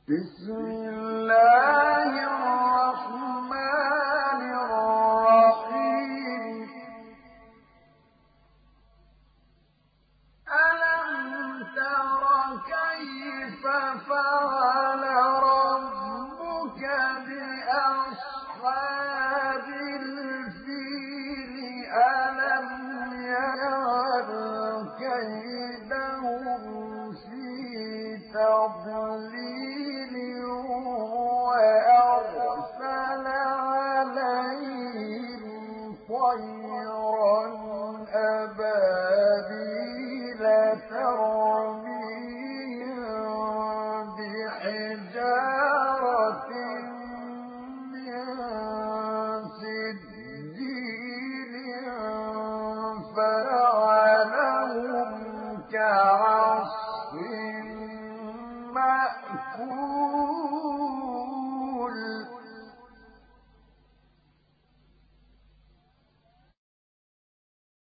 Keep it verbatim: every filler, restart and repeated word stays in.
بسم الله الرحمن الرحيم ألم تر كيف فعل ربك بأصحاب الفيل ألم يجعل كيدهم في تضليل وأرسل عليهم طيرا أبابيل ترميهم بحجارة من سجيل فجعلهم كعصف مأكول